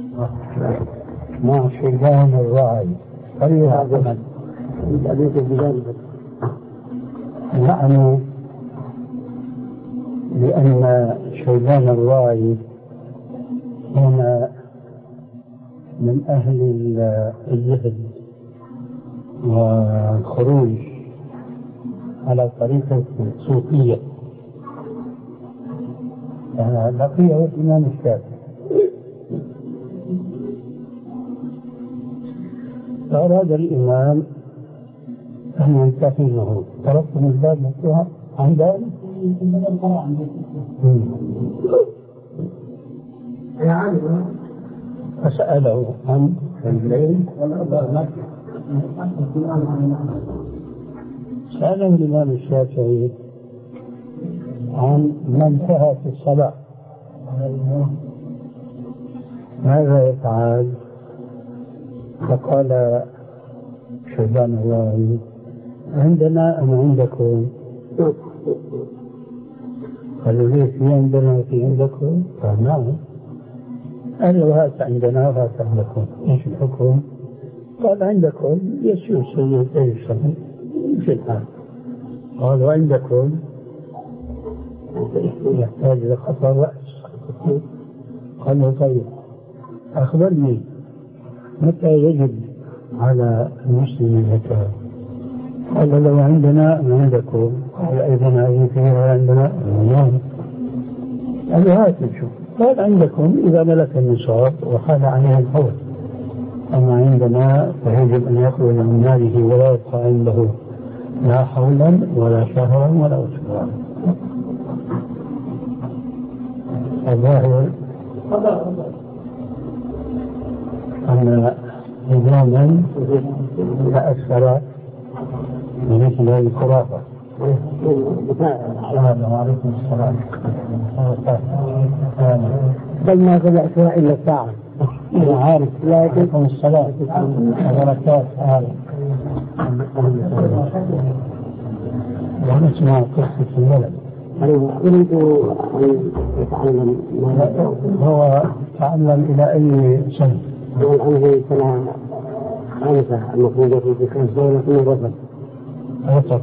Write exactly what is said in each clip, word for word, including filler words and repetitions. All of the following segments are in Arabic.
مع شيبان الراعي أي هذا يعني لأن شيبان الراعي هنا من أهل الزهد والخروج على طريقة صوفية لقيه الإمام الشافعي فأراد الإمام أن ينتهيه تركتم الباب مفتوحا عن ذلك فسأله عن الليل سأله الإمام الشافعي عن من انتهى في الصلاة ماذا يفعل؟ فقال شيبان الراعي عندنا أم عندكم؟ قالوا ليه في عندنا وفي عندكم؟ قال نعم. قالوا هات عندنا وهات عندكم، ايش الحكم؟ قال عندكم يسوع سيد ايش في الحال. قالوا عندكم يحتاج إلى خطر رأس. قال له طيب أخبرني متى يجب على المسلم الزكاة؟ قال لو عندنا عندكم. قال أيضا هذه فيها عندنا نعم. قال هات نشوف. قال عندكم إذا ملك النصاب وحال عليه الحول، أما عندنا فيجب أن يخرج من ماله ولا يبقى عنده لا حولا ولا شهرا ولا أسبوعا. الظاهر أن نظاما لا أكثر من مثل هذه الخرافة. السلام عليكم السلام. بل ما بدأتها إلا ساعة. أنا عارف لكن الصلاة وبركات عارف. ونسمع قصة الولد. أريد أن يتعلم هو تعلم إلى أي سنة؟ هو الآن في سنة خامسة المفروض في خمس دولة من الرفض. رفض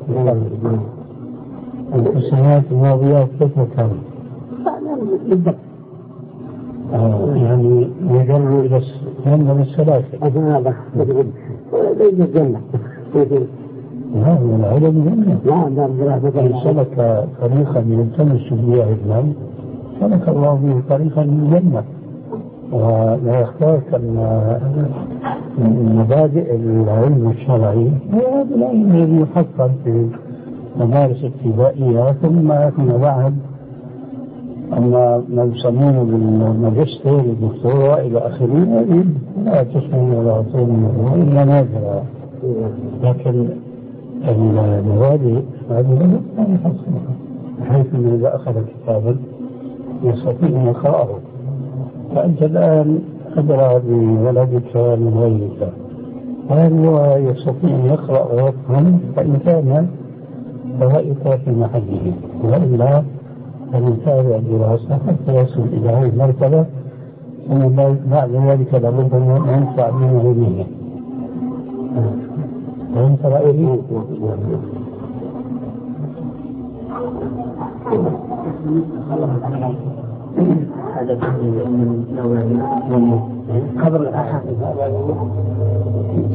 في السنوات الماضية كيف كان؟ بالضبط. يعني يجر إلى جنة الثلاثة. هذا ليس الجنة. لا هو العلم جنة. لا لا سلك طريقا يلتمس به علما سلك الله به طريقا للجنة، ولا يختار من مبادئ العلم الشرعي هو هذا العلم الذي يحصل في مدارس ابتدائية ثم فيما بعد. أما ما يسمونه بالماجستير والدكتوراه إلى آخره لا تسمى ولا تسمى إلا نادرا، لكن المبادئ هذه لا يحصلها، بحيث أنه إذا أخذ كتابا يستطيع أن يقرأه. فأنت الآن أدرى بولدك من غيرك، هل هو يستطيع أن يقرأ ويفهم؟ فإن كان فرأيك في محله، وإلا فنتابع الدراسة حتى يصل إلى هذه المرتبة، ثم بعد ذلك لابد أن ينفع من علمه. فهمت رأيي؟ هذا خبر الأحد.